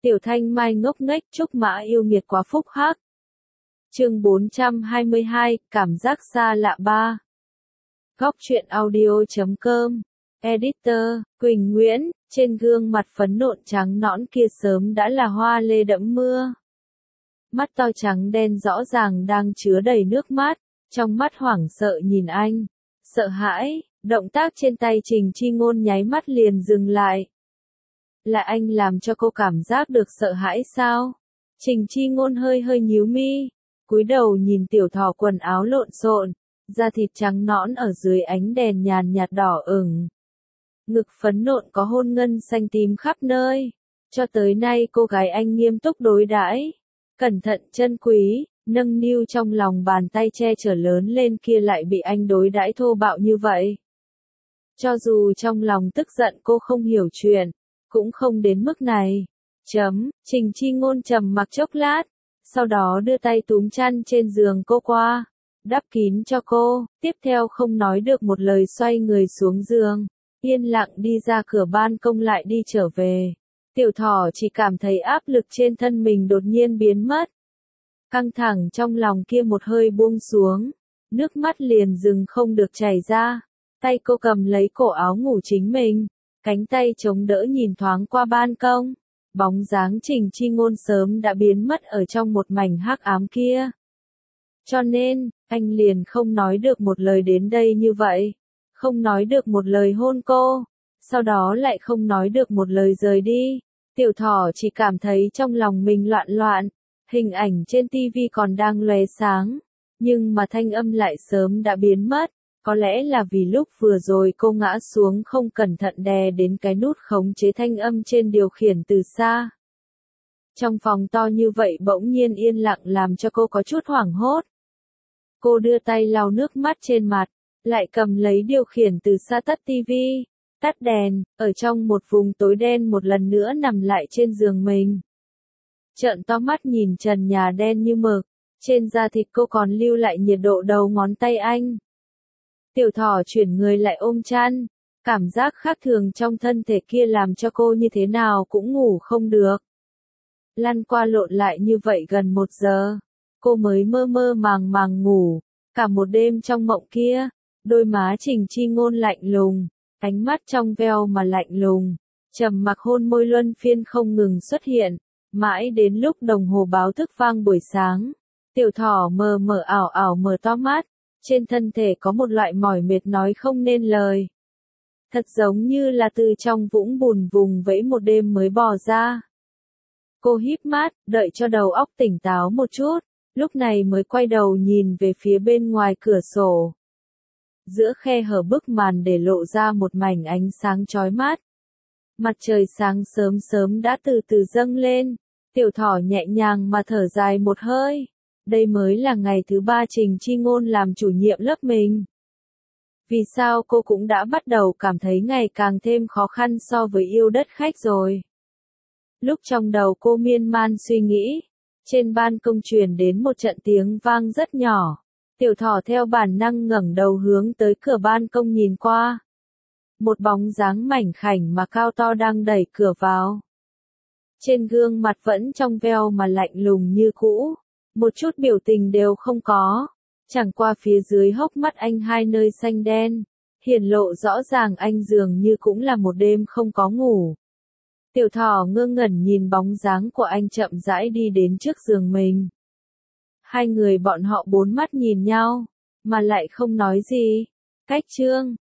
Tiểu Thanh Mai ngốc nghếch Trúc Mã yêu nghiệt quá phúc hắc. Chương 422, cảm giác xa lạ 3. Góc truyện audio.com. Editor, Quỳnh Nguyễn, trên gương mặt phấn nộn trắng nõn kia sớm đã là hoa lê đẫm mưa. Mắt to trắng đen rõ ràng đang chứa đầy nước mắt, trong mắt hoảng sợ nhìn anh. Sợ hãi, động tác trên tay Trình Chi Ngôn nháy mắt liền dừng lại. Là anh làm cho cô cảm giác được sợ hãi sao? Trình Chi Ngôn hơi hơi nhíu mi, cúi đầu nhìn tiểu thỏ quần áo lộn xộn, da thịt trắng nõn ở dưới ánh đèn nhàn nhạt đỏ ửng. Ngực phấn nộn có hôn ngân xanh tím khắp nơi. Cho tới nay cô gái anh nghiêm túc đối đãi, cẩn thận trân quý, nâng niu trong lòng bàn tay che chở lớn lên kia lại bị anh đối đãi thô bạo như vậy. Cho dù trong lòng tức giận cô không hiểu chuyện, cũng không đến mức này. Trình Chi Ngôn trầm mặc chốc lát, sau đó đưa tay túm chăn trên giường cô qua, đắp kín cho cô, tiếp theo không nói được một lời xoay người xuống giường, yên lặng đi ra cửa ban công lại đi trở về. Tiểu thỏ chỉ cảm thấy áp lực trên thân mình đột nhiên biến mất. Căng thẳng trong lòng kia một hơi buông xuống, nước mắt liền dừng không được chảy ra. Tay cô cầm lấy cổ áo ngủ chính mình, cánh tay chống đỡ nhìn thoáng qua ban công. Bóng dáng Trình Chi Ngôn sớm đã biến mất ở trong một mảnh hắc ám kia. Cho nên, anh liền không nói được một lời đến đây như vậy. Không nói được một lời hôn cô, sau đó lại không nói được một lời rời đi. Tiểu thỏ chỉ cảm thấy trong lòng mình loạn loạn, hình ảnh trên TV còn đang lóe sáng, nhưng mà thanh âm lại sớm đã biến mất. Có lẽ là vì lúc vừa rồi cô ngã xuống không cẩn thận đè đến cái nút khống chế thanh âm trên điều khiển từ xa. Trong phòng to như vậy bỗng nhiên yên lặng làm cho cô có chút hoảng hốt. Cô đưa tay lau nước mắt trên mặt, lại cầm lấy điều khiển từ xa tắt tivi, tắt đèn, ở trong một vùng tối đen một lần nữa nằm lại trên giường mình. Trợn to mắt nhìn trần nhà đen như mực, trên da thịt cô còn lưu lại nhiệt độ đầu ngón tay anh. Tiểu thỏ chuyển người lại ôm chăn, cảm giác khác thường trong thân thể kia làm cho cô như thế nào cũng ngủ không được. Lăn qua lộn lại như vậy gần 1 giờ, cô mới mơ mơ màng màng ngủ, cả một đêm trong mộng kia, đôi má Trình Chi Ngôn lạnh lùng, ánh mắt trong veo mà lạnh lùng, trầm mặc hôn môi luân phiên không ngừng xuất hiện, mãi đến lúc đồng hồ báo thức vang buổi sáng, tiểu thỏ mờ mờ ảo ảo mở to mắt. Trên thân thể có một loại mỏi mệt nói không nên lời. Thật giống như là từ trong vũng bùn vùng vẫy một đêm mới bò ra. Cô híp mắt, đợi cho đầu óc tỉnh táo một chút, lúc này mới quay đầu nhìn về phía bên ngoài cửa sổ. Giữa khe hở bức màn để lộ ra một mảnh ánh sáng chói mắt. Mặt trời sáng sớm sớm đã từ từ dâng lên, tiểu thỏ nhẹ nhàng mà thở dài một hơi. Đây mới là ngày thứ 3 Trình Chi Ngôn làm chủ nhiệm lớp mình. Vì sao cô cũng đã bắt đầu cảm thấy ngày càng thêm khó khăn so với yêu đất khách rồi. Lúc trong đầu cô miên man suy nghĩ, trên ban công truyền đến một trận tiếng vang rất nhỏ. Tiểu thỏ theo bản năng ngẩng đầu hướng tới cửa ban công nhìn qua. Một bóng dáng mảnh khảnh mà cao to đang đẩy cửa vào. Trên gương mặt vẫn trong veo mà lạnh lùng như cũ. Một chút biểu tình đều không có, chẳng qua phía dưới hốc mắt anh hai nơi xanh đen, hiển lộ rõ ràng anh dường như cũng là một đêm không có ngủ. Tiểu thỏ ngơ ngẩn nhìn bóng dáng của anh chậm rãi đi đến trước giường mình. Hai người bọn họ bốn mắt nhìn nhau, mà lại không nói gì. Cách chương,